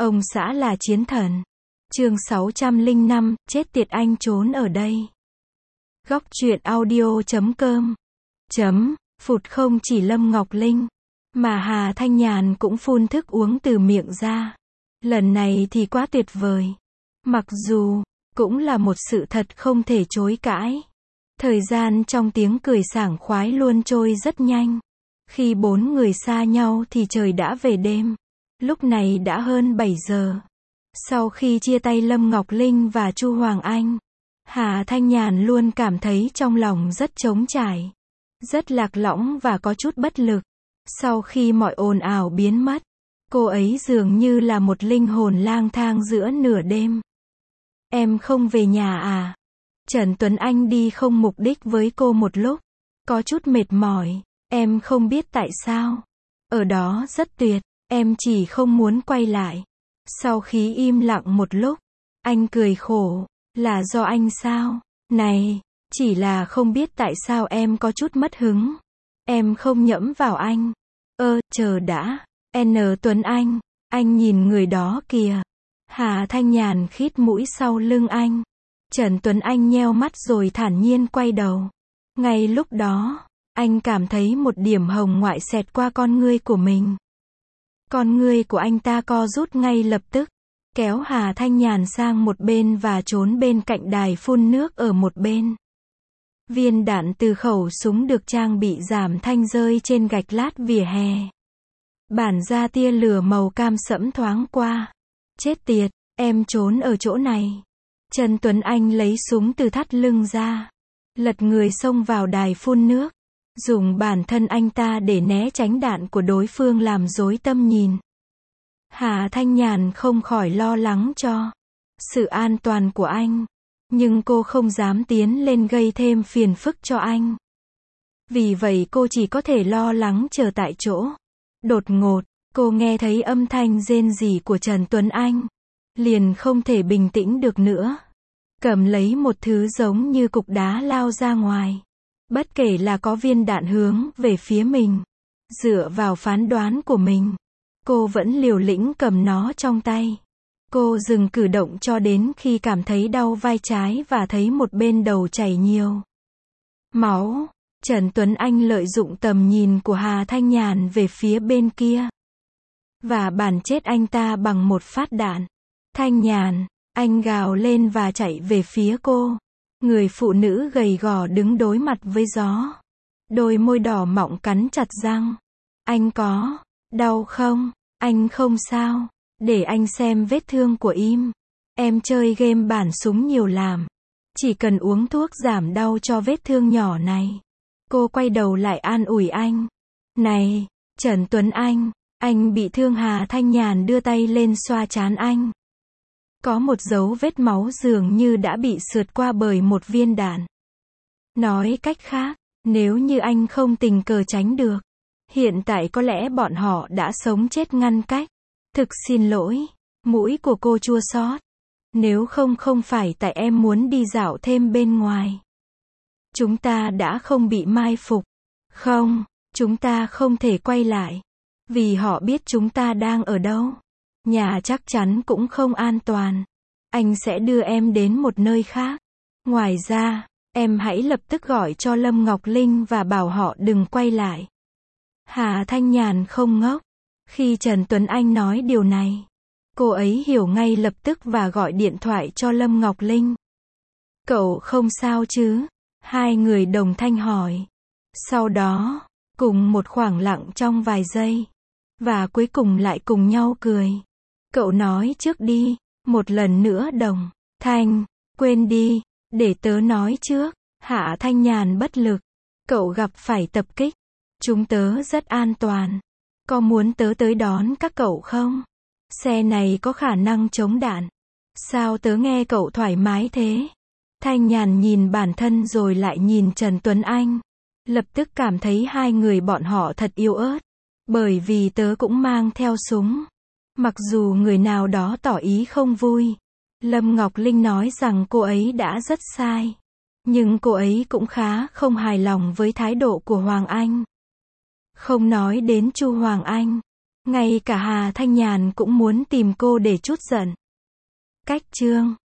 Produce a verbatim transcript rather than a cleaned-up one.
Ông xã là chiến thần. Chương sáu trăm lẻ năm, chết tiệt anh trốn ở đây. Góc truyện audio chấm com. Chấm, phụt không chỉ Lâm Ngọc Linh, mà Hà Thanh Nhàn cũng phun thức uống từ miệng ra. Lần này thì quá tuyệt vời. Mặc dù, cũng là một sự thật không thể chối cãi. Thời gian trong tiếng cười sảng khoái luôn trôi rất nhanh. Khi bốn người xa nhau thì trời đã về đêm. Lúc này đã hơn bảy giờ. Sau khi chia tay Lâm Ngọc Linh và Chu Hoàng Anh, Hà Thanh Nhàn luôn cảm thấy trong lòng rất trống trải, rất lạc lõng và có chút bất lực. Sau khi mọi ồn ào biến mất, cô ấy dường như là một linh hồn lang thang giữa nửa đêm. Em không về nhà à? Trần Tuấn Anh đi không mục đích với cô một lúc. Có chút mệt mỏi. Em không biết tại sao. Ở đó rất tuyệt. Em chỉ không muốn quay lại. Sau khi im lặng một lúc, anh cười khổ. Là do anh sao? Này, chỉ là không biết tại sao em có chút mất hứng. Em không nhẫm vào anh. Ơ, chờ đã. N Tuấn Anh, anh nhìn người đó kìa. Hà Thanh Nhàn khít mũi sau lưng anh. Trần Tuấn Anh nheo mắt rồi thản nhiên quay đầu. Ngay lúc đó, anh cảm thấy một điểm hồng ngoại xẹt qua con ngươi của mình. Con ngươi của anh ta co rút ngay lập tức, kéo Hà Thanh Nhàn sang một bên và trốn bên cạnh đài phun nước ở một bên. Viên đạn từ khẩu súng được trang bị giảm thanh rơi trên gạch lát vỉa hè. Bản ra tia lửa màu cam sẫm thoáng qua. Chết tiệt, em trốn ở chỗ này. Trần Tuấn Anh lấy súng từ thắt lưng ra, lật người xông vào đài phun nước, dùng bản thân anh ta để né tránh đạn của đối phương làm rối tâm nhìn. Hà Thanh Nhàn không khỏi lo lắng cho sự an toàn của anh, nhưng cô không dám tiến lên gây thêm phiền phức cho anh. Vì vậy cô chỉ có thể lo lắng chờ tại chỗ. Đột ngột, cô nghe thấy âm thanh rên rỉ của Trần Tuấn Anh. Liền không thể bình tĩnh được nữa. Cầm lấy một thứ giống như cục đá lao ra ngoài. Bất kể là có viên đạn hướng về phía mình. Dựa vào phán đoán của mình, cô vẫn liều lĩnh cầm nó trong tay. Cô dừng cử động cho đến khi cảm thấy đau vai trái và thấy một bên đầu chảy nhiều máu. Trần Tuấn Anh lợi dụng tầm nhìn của Hà Thanh Nhàn về phía bên kia và bắn chết anh ta bằng một phát đạn. Thanh Nhàn, anh gào lên và chạy về phía cô. Người phụ nữ gầy gò đứng đối mặt với gió. Đôi môi đỏ mọng cắn chặt răng. Anh có đau không? Anh không sao. Để anh xem vết thương của em. Em chơi game bản súng nhiều làm. Chỉ cần uống thuốc giảm đau cho vết thương nhỏ này. Cô quay đầu lại an ủi anh. Này, Trần Tuấn Anh, anh bị thương. Hà Thanh Nhàn đưa tay lên xoa trán anh. Có một dấu vết máu dường như đã bị sượt qua bởi một viên đạn. Nói cách khác, nếu như anh không tình cờ tránh được, hiện tại có lẽ bọn họ đã sống chết ngăn cách. Thực xin lỗi, mũi của cô chua xót. Nếu không không phải tại em muốn đi dạo thêm bên ngoài. Chúng ta đã không bị mai phục. Không, chúng ta không thể quay lại. Vì họ biết chúng ta đang ở đâu. Nhà chắc chắn cũng không an toàn. Anh sẽ đưa em đến một nơi khác. Ngoài ra, em hãy lập tức gọi cho Lâm Ngọc Linh và bảo họ đừng quay lại. Hà Thanh Nhàn không ngốc. Khi Trần Tuấn Anh nói điều này, cô ấy hiểu ngay lập tức và gọi điện thoại cho Lâm Ngọc Linh. Cậu không sao chứ? Hai người đồng thanh hỏi. Sau đó, cùng một khoảng lặng trong vài giây. Và cuối cùng lại cùng nhau cười. Cậu nói trước đi. Một lần nữa đồng thanh. Quên đi. Để tớ nói trước. Hạ Thanh Nhàn bất lực. Cậu gặp phải tập kích. Chúng tớ rất an toàn. Có muốn tớ tới đón các cậu không? Xe này có khả năng chống đạn. Sao tớ nghe cậu thoải mái thế? Thanh Nhàn nhìn bản thân rồi lại nhìn Trần Tuấn Anh. Lập tức cảm thấy hai người bọn họ thật yếu ớt. Bởi vì tớ cũng mang theo súng. Mặc dù người nào đó tỏ ý không vui. Lâm Ngọc Linh nói rằng cô ấy đã rất sai. Nhưng cô ấy cũng khá không hài lòng với thái độ của Hoàng Anh. Không nói đến Chu Hoàng Anh. Ngay cả Hà Thanh Nhàn cũng muốn tìm cô để trút giận. Cách chương